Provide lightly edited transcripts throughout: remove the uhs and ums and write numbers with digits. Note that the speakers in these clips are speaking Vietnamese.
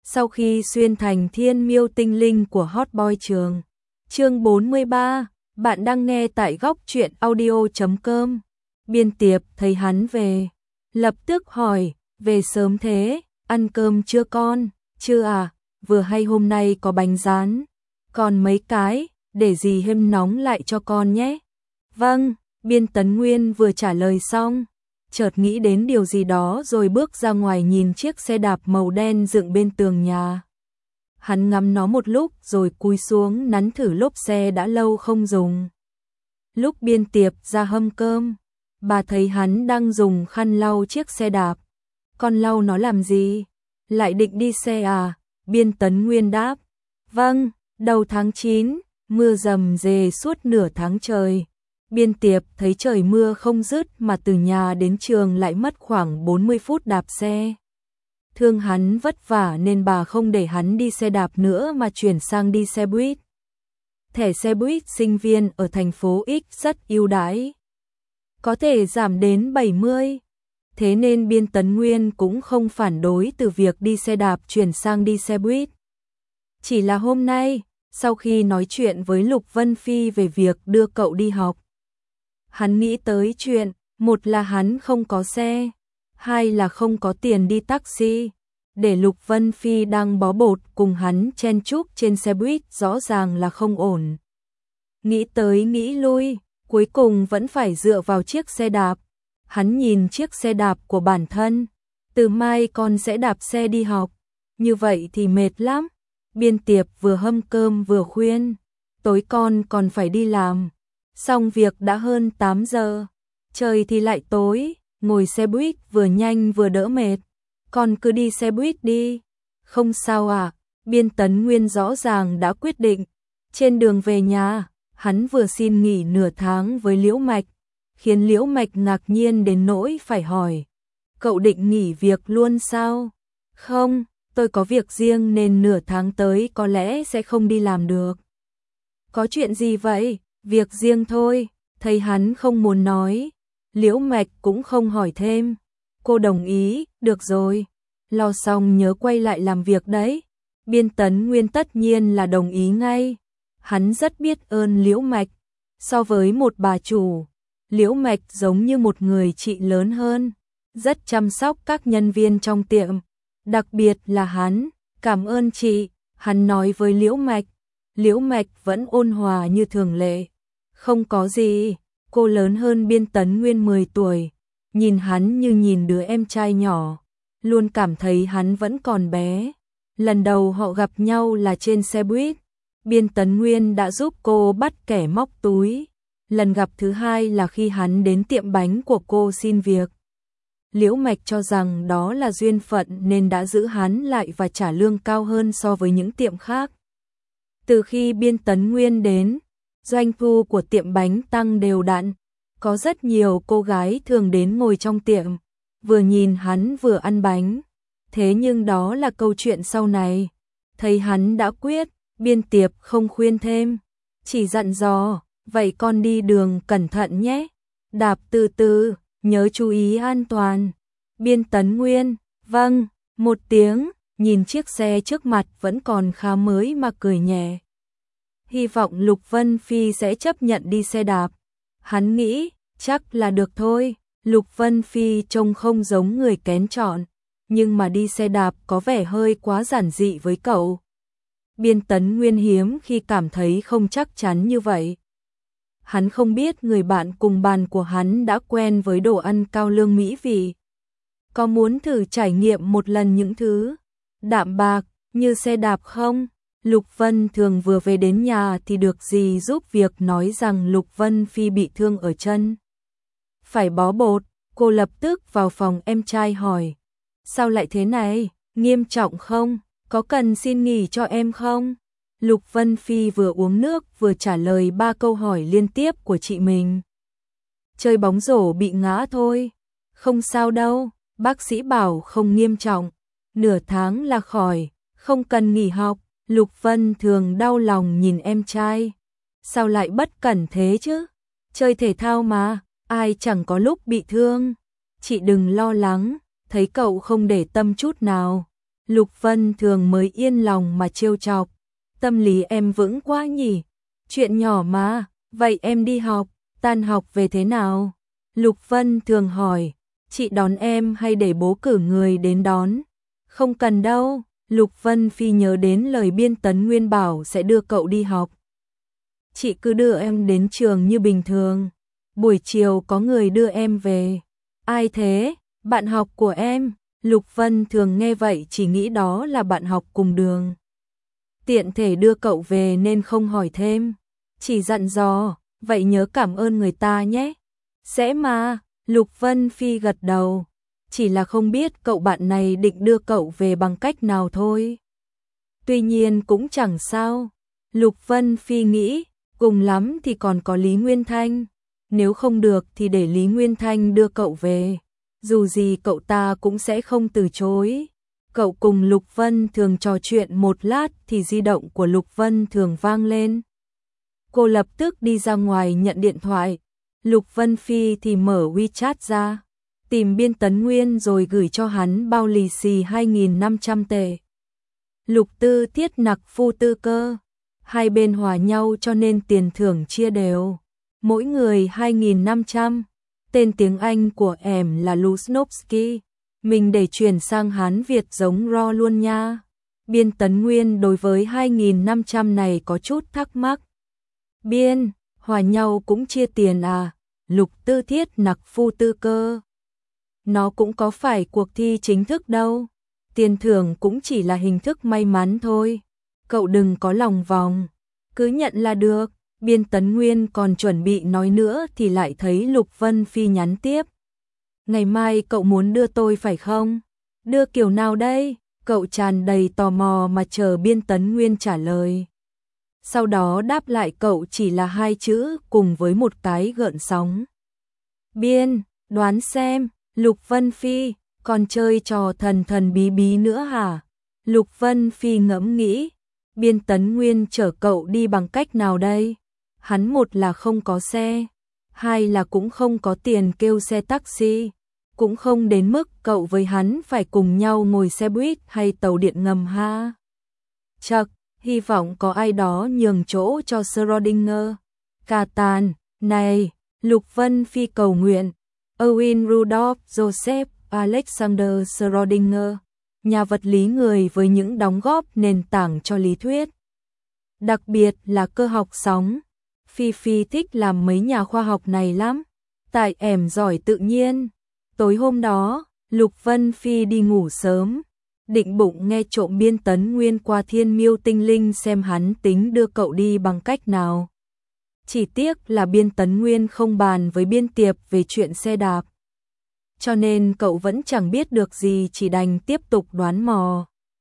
Sau khi xuyên thành thiên miêu tinh linh của Hot Boy trường. Chương 43, bạn đang nghe tại góc truyện audio.com. Biên Tiệp thấy hắn về, lập tức hỏi, về sớm thế, ăn cơm chưa con? Chưa à, vừa hay hôm nay có bánh rán, còn mấy cái, để dì hâm nóng lại cho con nhé. Vâng, Biên Tấn Nguyên vừa trả lời xong, chợt nghĩ đến điều gì đó rồi bước ra ngoài nhìn chiếc xe đạp màu đen dựng bên tường nhà. Hắn ngắm nó một lúc rồi cúi xuống nắn thử lốp xe đã lâu không dùng. Lúc Biên Tiệp ra hâm cơm, bà thấy hắn đang dùng khăn lau chiếc xe đạp. Con lau nó làm gì? Lại định đi xe à? Biên Tấn Nguyên đáp. Vâng, đầu tháng 9, mưa rầm rề suốt nửa tháng trời. Biên Tiệp thấy trời mưa không dứt mà từ nhà đến trường lại mất khoảng 40 phút đạp xe. Thương hắn vất vả nên bà không để hắn đi xe đạp nữa mà chuyển sang đi xe buýt. Thẻ xe buýt sinh viên ở thành phố X rất ưu đãi, có thể giảm đến 70. Thế nên Biên Tấn Nguyên cũng không phản đối từ việc đi xe đạp chuyển sang đi xe buýt. Chỉ là hôm nay, sau khi nói chuyện với Lục Vân Phi về việc đưa cậu đi học, hắn nghĩ tới chuyện, một là hắn không có xe, hai là không có tiền đi taxi. Để Lục Vân Phi đang bó bột cùng hắn chen chúc trên xe buýt rõ ràng là không ổn. Nghĩ tới nghĩ lui, cuối cùng vẫn phải dựa vào chiếc xe đạp. Hắn nhìn chiếc xe đạp của bản thân, từ mai con sẽ đạp xe đi học, như vậy thì mệt lắm. Biên Tiệp vừa hâm cơm vừa khuyên, tối con còn phải đi làm, xong việc đã hơn 8 giờ, trời thì lại tối, ngồi xe buýt vừa nhanh vừa đỡ mệt, con cứ đi xe buýt đi. Không sao à? Biên Tấn Nguyên rõ ràng đã quyết định. Trên đường về nhà, hắn vừa xin nghỉ nửa tháng với Liễu Mạch, khiến Liễu Mạch ngạc nhiên đến nỗi phải hỏi, cậu định nghỉ việc luôn sao? Không, tôi có việc riêng nên nửa tháng tới có lẽ sẽ không đi làm được. Có chuyện gì vậy? Việc riêng thôi. Thấy hắn không muốn nói, Liễu Mạch cũng không hỏi thêm. Cô đồng ý, được rồi, lo xong nhớ quay lại làm việc đấy. Biên Tấn Nguyên tất nhiên là đồng ý ngay. Hắn rất biết ơn Liễu Mạch. So với một bà chủ, Liễu Mạch giống như một người chị lớn hơn, rất chăm sóc các nhân viên trong tiệm. Đặc biệt là hắn, cảm ơn chị, hắn nói với Liễu Mạch. Liễu Mạch vẫn ôn hòa như thường lệ. Không có gì, cô lớn hơn Biên Tấn Nguyên 10 tuổi. Nhìn hắn như nhìn đứa em trai nhỏ, luôn cảm thấy hắn vẫn còn bé. Lần đầu họ gặp nhau là trên xe buýt, Biên Tấn Nguyên đã giúp cô bắt kẻ móc túi. Lần gặp thứ hai là khi hắn đến tiệm bánh của cô xin việc. Liễu Mạch cho rằng đó là duyên phận nên đã giữ hắn lại và trả lương cao hơn so với những tiệm khác. Từ khi Biên Tấn Nguyên đến, doanh thu của tiệm bánh tăng đều đặn. Có rất nhiều cô gái thường đến ngồi trong tiệm, vừa nhìn hắn vừa ăn bánh. Thế nhưng đó là câu chuyện sau này. Thấy hắn đã quyết, Biên Tiệp không khuyên thêm, chỉ dặn dò, vậy con đi đường cẩn thận nhé, đạp từ từ, nhớ chú ý an toàn. Biên Tấn Nguyên, vâng, một tiếng, nhìn chiếc xe trước mặt vẫn còn khá mới mà cười nhẹ. Hy vọng Lục Vân Phi sẽ chấp nhận đi xe đạp. Hắn nghĩ, chắc là được thôi. Lục Vân Phi trông không giống người kén chọn, nhưng mà đi xe đạp có vẻ hơi quá giản dị với cậu. Biên Tấn Nguyên hiếm khi cảm thấy không chắc chắn như vậy. Hắn không biết người bạn cùng bàn của hắn đã quen với đồ ăn cao lương mỹ vị. Có muốn thử trải nghiệm một lần những thứ đạm bạc như xe đạp không? Lục Vân Thường vừa về đến nhà thì được dì giúp việc nói rằng Lục Vân Phi bị thương ở chân, phải bó bột. Cô lập tức vào phòng em trai hỏi, sao lại thế này, nghiêm trọng không, có cần xin nghỉ cho em không? Lục Vân Phi vừa uống nước vừa trả lời 3 câu hỏi liên tiếp của chị mình. Chơi bóng rổ bị ngã thôi, không sao đâu, bác sĩ bảo không nghiêm trọng, nửa tháng là khỏi, không cần nghỉ học. Lục Vân Thường đau lòng nhìn em trai, sao lại bất cẩn thế chứ, chơi thể thao mà, ai chẳng có lúc bị thương. Chị đừng lo lắng, thấy cậu không để tâm chút nào. Lục Vân Thường mới yên lòng mà trêu chọc. Tâm lý em vững quá nhỉ, chuyện nhỏ mà, vậy em đi học, tan học về thế nào? Lục Vân Thường hỏi, chị đón em hay để bố cử người đến đón? Không cần đâu, Lục Vân Phi nhớ đến lời Biên Tấn Nguyên bảo sẽ đưa cậu đi học. Chị cứ đưa em đến trường như bình thường, buổi chiều có người đưa em về. Ai thế? Bạn học của em. Lục Vân Thường nghe vậy chỉ nghĩ đó là bạn học cùng đường. Tiện thể đưa cậu về nên không hỏi thêm, chỉ dặn dò, vậy nhớ cảm ơn người ta nhé. Sẽ mà, Lục Vân Phi gật đầu, chỉ là không biết cậu bạn này định đưa cậu về bằng cách nào thôi. Tuy nhiên cũng chẳng sao, Lục Vân Phi nghĩ, cùng lắm thì còn có Lý Nguyên Thanh, nếu không được thì để Lý Nguyên Thanh đưa cậu về, dù gì cậu ta cũng sẽ không từ chối. Cậu cùng Lục Vân Thường trò chuyện một lát thì di động của Lục Vân Thường vang lên. Cô lập tức đi ra ngoài nhận điện thoại. Lục Vân Phi thì mở WeChat ra, tìm Biên Tấn Nguyên rồi gửi cho hắn bao lì xì 2.500 tệ. Lục Tư Thiết nặc phu tư cơ, hai bên hòa nhau cho nên tiền thưởng chia đều, mỗi người 2.500. Tên tiếng Anh của em là Lusnovsky. Mình để chuyển sang Hán Việt giống ro luôn nha. Biên Tấn Nguyên đối với 2.500 này có chút thắc mắc. Biên, hòa nhau cũng chia tiền à? Lục Tư Thiết nặc phu tư cơ. Nó cũng có phải cuộc thi chính thức đâu. Tiền thưởng cũng chỉ là hình thức may mắn thôi. Cậu đừng có lòng vòng, cứ nhận là được. Biên Tấn Nguyên còn chuẩn bị nói nữa thì lại thấy Lục Vân Phi nhắn tiếp. Ngày mai cậu muốn đưa tôi phải không? Đưa kiểu nào đây? Cậu tràn đầy tò mò mà chờ Biên Tấn Nguyên trả lời. Sau đó đáp lại cậu chỉ là hai chữ cùng với một cái gợn sóng. Biên, đoán xem, Lục Vân Phi, còn chơi trò thần thần bí bí nữa hả? Lục Vân Phi ngẫm nghĩ, Biên Tấn Nguyên chở cậu đi bằng cách nào đây? Hắn một là không có xe, hai là cũng không có tiền kêu xe taxi, cũng không đến mức cậu với hắn phải cùng nhau ngồi xe buýt hay tàu điện ngầm ha. Chậc, hy vọng có ai đó nhường chỗ cho Schrödinger. Catan, này, Lục Vân Phi cầu nguyện, Erwin Rudolf Joseph Alexander Schrödinger, nhà vật lý người với những đóng góp nền tảng cho lý thuyết, đặc biệt là cơ học sóng. Phi Phi thích làm mấy nhà khoa học này lắm, tại em giỏi tự nhiên. Tối hôm đó, Lục Vân Phi đi ngủ sớm, định bụng nghe trộm Biên Tấn Nguyên qua Thiên Miêu Tinh Linh xem hắn tính đưa cậu đi bằng cách nào. Chỉ tiếc là Biên Tấn Nguyên không bàn với Biên Tiệp về chuyện xe đạp, cho nên cậu vẫn chẳng biết được gì, chỉ đành tiếp tục đoán mò.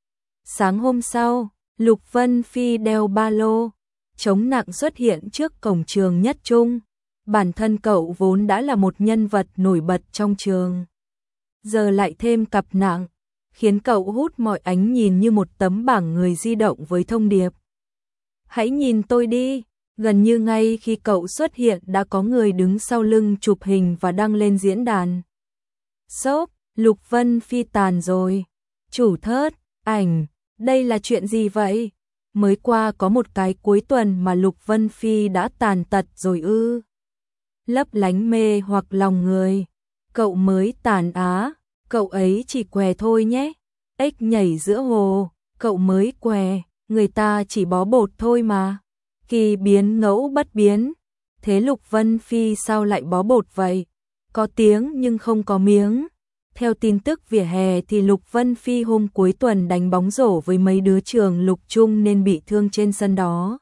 Sáng hôm sau, Lục Vân Phi đeo ba lô chống nặng xuất hiện trước cổng trường Nhất Trung. Bản thân cậu vốn đã là một nhân vật nổi bật trong trường, giờ lại thêm cặp nặng, khiến cậu hút mọi ánh nhìn như một tấm bảng người di động với thông điệp. Hãy nhìn tôi đi. Gần như ngay khi cậu xuất hiện đã có người đứng sau lưng chụp hình và đăng lên diễn đàn. Sốp, Lục Vân Phi tàn rồi. Chủ thớt, ảnh, đây là chuyện gì vậy? Mới qua có một cái cuối tuần mà Lục Vân Phi đã tàn tật rồi ư? Lấp lánh mê hoặc lòng người. Cậu mới tàn á, cậu ấy chỉ què thôi nhé. Ếch nhảy giữa hồ, cậu mới què, người ta chỉ bó bột thôi mà. Kỳ biến ngẫu bất biến. Thế Lục Vân Phi sao lại bó bột vậy? Có tiếng nhưng không có miếng. Theo tin tức vỉa hè thì Lục Vân Phi hôm cuối tuần đánh bóng rổ với mấy đứa trường Lục Trung nên bị thương trên sân đó.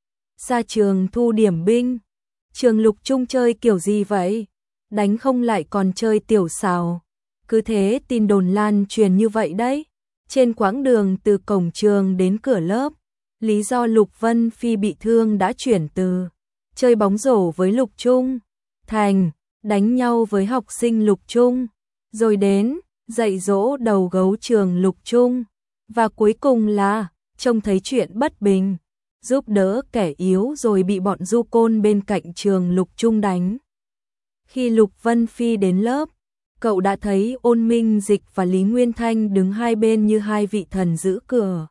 Ra trường thu điểm binh. Trường Lục Trung chơi kiểu gì vậy? Đánh không lại còn chơi tiểu xào. Cứ thế tin đồn lan truyền như vậy đấy. Trên quãng đường từ cổng trường đến cửa lớp, lý do Lục Vân Phi bị thương đã chuyển từ chơi bóng rổ với Lục Trung thành đánh nhau với học sinh Lục Trung, rồi đến dạy dỗ đầu gấu trường Lục Trung, và cuối cùng là trông thấy chuyện bất bình, giúp đỡ kẻ yếu rồi bị bọn du côn bên cạnh trường Lục Trung đánh. Khi Lục Vân Phi đến lớp, cậu đã thấy Ôn Minh Dịch và Lý Nguyên Thanh đứng hai bên như hai vị thần giữ cửa.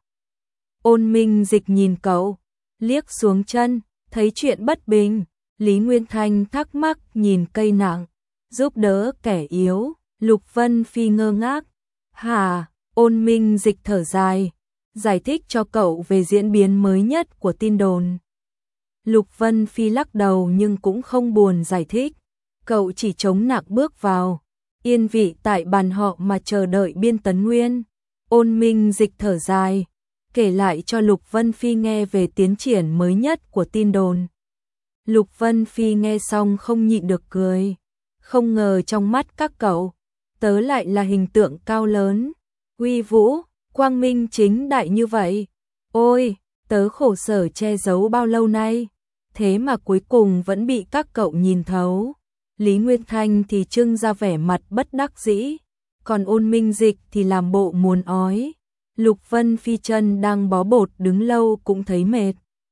Ôn Minh Dịch nhìn cậu, liếc xuống chân, thấy chuyện bất bình. Lý Nguyên Thanh thắc mắc nhìn cây nặng, giúp đỡ kẻ yếu. Lục Vân Phi ngơ ngác. Hả? Ôn Minh Dịch thở dài, giải thích cho cậu về diễn biến mới nhất của tin đồn. Lục Vân Phi lắc đầu nhưng cũng không buồn giải thích. Cậu chỉ chống nặng bước vào, yên vị tại bàn họ mà chờ đợi Biên Tấn Nguyên. Ôn Minh Dịch thở dài, kể lại cho Lục Vân Phi nghe về tiến triển mới nhất của tin đồn. Lục Vân Phi nghe xong không nhịn được cười. Không ngờ trong mắt các cậu, tớ lại là hình tượng cao lớn, uy vũ, quang minh chính đại như vậy. Ôi, tớ khổ sở che giấu bao lâu nay, thế mà cuối cùng vẫn bị các cậu nhìn thấu. Lý Nguyên Thanh thì trưng ra vẻ mặt bất đắc dĩ, còn Ôn Minh Dịch thì làm bộ muốn ói. Lục Vân Phi chân đang bó bột đứng lâu cũng thấy mệt,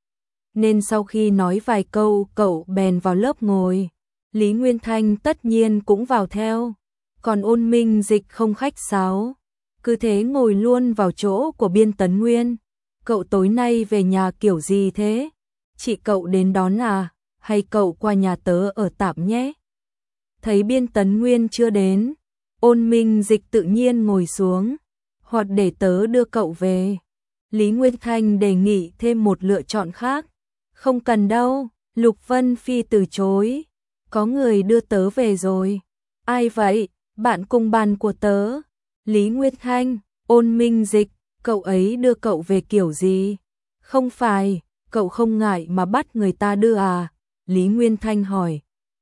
nên sau khi nói vài câu cậu bèn vào lớp ngồi. Lý Nguyên Thanh tất nhiên cũng vào theo, còn Ôn Minh Dịch không khách sáo, cứ thế ngồi luôn vào chỗ của Biên Tấn Nguyên. Cậu tối nay về nhà kiểu gì thế? Chị cậu đến đón à? Hay cậu qua nhà tớ ở tạm nhé? Thấy Biên Tấn Nguyên chưa đến, Ôn Minh Dịch tự nhiên ngồi xuống, hoặc để tớ đưa cậu về. Lý Nguyên Thanh đề nghị thêm một lựa chọn khác. Không cần đâu, Lục Vân Phi từ chối. Có người đưa tớ về rồi. Ai vậy? Bạn cùng bàn của tớ. Lý Nguyên Thanh, Ôn Minh Dịch, cậu ấy đưa cậu về kiểu gì? Không phải, cậu không ngại mà bắt người ta đưa à? Lý Nguyên Thanh hỏi.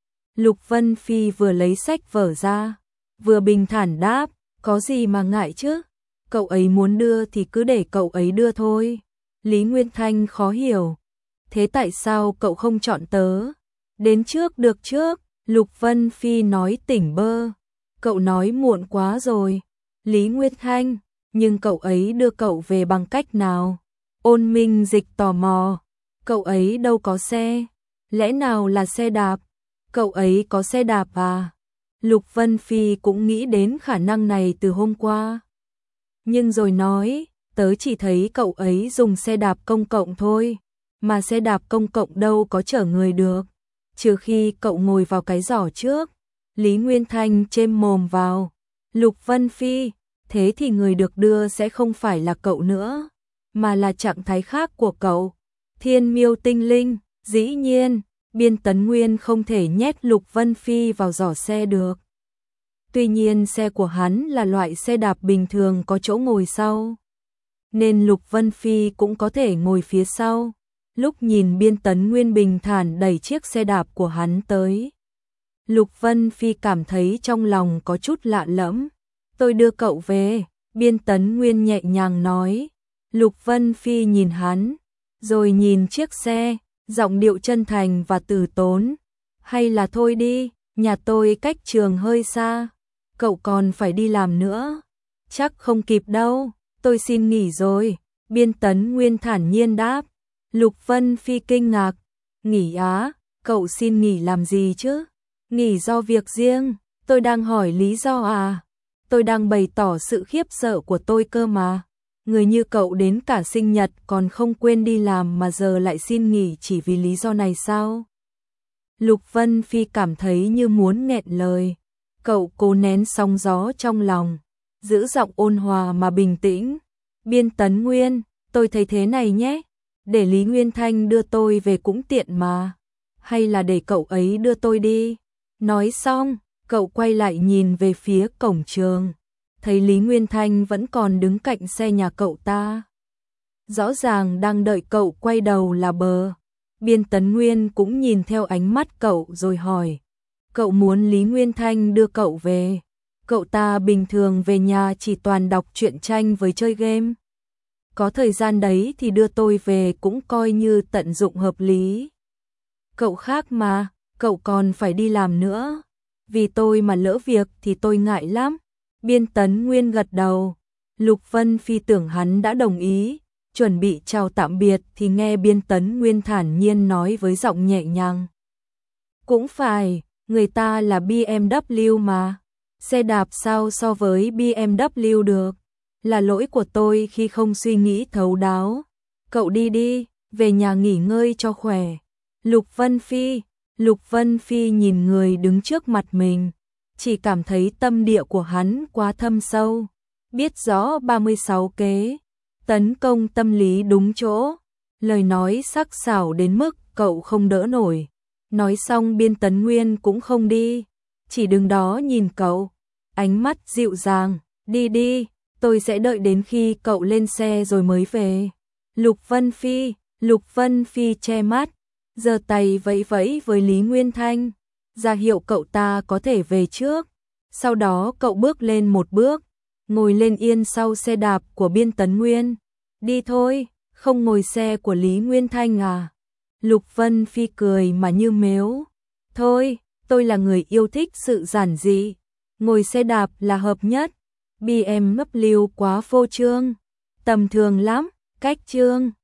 Lục Vân Phi vừa lấy sách vở ra, vừa bình thản đáp, có gì mà ngại chứ? Cậu ấy muốn đưa thì cứ để cậu ấy đưa thôi. Lý Nguyên Thanh khó hiểu. Thế tại sao cậu không chọn tớ? Đến trước được trước, Lục Vân Phi nói tỉnh bơ. Cậu nói muộn quá rồi. Lý Nguyên Thanh, nhưng cậu ấy đưa cậu về bằng cách nào? Ôn Minh Dịch tò mò. Cậu ấy đâu có xe. Lẽ nào là xe đạp? Cậu ấy có xe đạp à? Lục Vân Phi cũng nghĩ đến khả năng này từ hôm qua. Nhưng rồi nói, tớ chỉ thấy cậu ấy dùng xe đạp công cộng thôi. Mà xe đạp công cộng đâu có chở người được, trừ khi cậu ngồi vào cái giỏ trước. Lý Nguyên Thanh chêm mồm vào. Lục Vân Phi, thế thì người được đưa sẽ không phải là cậu nữa, mà là trạng thái khác của cậu. Thiên Miêu Tinh Linh, dĩ nhiên, Biên Tấn Nguyên không thể nhét Lục Vân Phi vào giỏ xe được. Tuy nhiên xe của hắn là loại xe đạp bình thường có chỗ ngồi sau, nên Lục Vân Phi cũng có thể ngồi phía sau. Lúc nhìn Biên Tấn Nguyên bình thản đẩy chiếc xe đạp của hắn tới, Lục Vân Phi cảm thấy trong lòng có chút lạ lẫm. Tôi đưa cậu về, Biên Tấn Nguyên nhẹ nhàng nói. Lục Vân Phi nhìn hắn, rồi nhìn chiếc xe, giọng điệu chân thành và từ tốn. Hay là thôi đi, nhà tôi cách trường hơi xa, cậu còn phải đi làm nữa. Chắc không kịp đâu, tôi xin nghỉ rồi, Biên Tấn Nguyên thản nhiên đáp. Lục Vân Phi kinh ngạc. Nghỉ á? Cậu xin nghỉ làm gì chứ? Nghỉ do việc riêng. Tôi đang hỏi lý do à? Tôi đang bày tỏ sự khiếp sợ của tôi cơ mà. Người như cậu đến cả sinh nhật còn không quên đi làm mà giờ lại xin nghỉ chỉ vì lý do này sao? Lục Vân Phi cảm thấy như muốn nghẹn lời. Cậu cố nén sóng gió trong lòng, giữ giọng ôn hòa mà bình tĩnh. Biên Tấn Nguyên, tôi thấy thế này nhé. Để Lý Nguyên Thanh đưa tôi về cũng tiện mà. Hay là để cậu ấy đưa tôi đi? Nói xong, cậu quay lại nhìn về phía cổng trường. Thấy Lý Nguyên Thanh vẫn còn đứng cạnh xe nhà cậu ta. Rõ ràng đang đợi cậu quay đầu là bờ. Biên Tấn Nguyên cũng nhìn theo ánh mắt cậu rồi hỏi. Cậu muốn Lý Nguyên Thanh đưa cậu về? Cậu ta bình thường về nhà chỉ toàn đọc truyện tranh với chơi game. Có thời gian đấy thì đưa tôi về cũng coi như tận dụng hợp lý. Cậu khác mà, cậu còn phải đi làm nữa. Vì tôi mà lỡ việc thì tôi ngại lắm. Biên Tấn Nguyên gật đầu. Lục Vân Phi tưởng hắn đã đồng ý, chuẩn bị chào tạm biệt thì nghe Biên Tấn Nguyên thản nhiên nói với giọng nhẹ nhàng. Cũng phải, người ta là BMW mà. Xe đạp sao so với BMW được? Là lỗi của tôi khi không suy nghĩ thấu đáo. Cậu đi đi, về nhà nghỉ ngơi cho khỏe. Lục Vân Phi nhìn người đứng trước mặt mình, chỉ cảm thấy tâm địa của hắn quá thâm sâu, biết rõ 36 kế, tấn công tâm lý đúng chỗ, lời nói sắc sảo đến mức cậu không đỡ nổi. Nói xong Biên Tấn Nguyên cũng không đi, chỉ đứng đó nhìn cậu, ánh mắt dịu dàng, đi đi, tôi sẽ đợi đến khi cậu lên xe rồi mới về. Lục Vân Phi che mắt, giơ tay vẫy vẫy với Lý Nguyên Thanh, ra hiệu cậu ta có thể về trước. Sau đó cậu bước lên một bước, ngồi lên yên sau xe đạp của Biên Tấn Nguyên. Đi thôi, không ngồi xe của Lý Nguyên Thanh à? Lục Vân Phi cười mà như mếu. Thôi, tôi là người yêu thích sự giản dị, ngồi xe đạp là hợp nhất. BMW quá phô trương, tầm thường lắm, cách trương.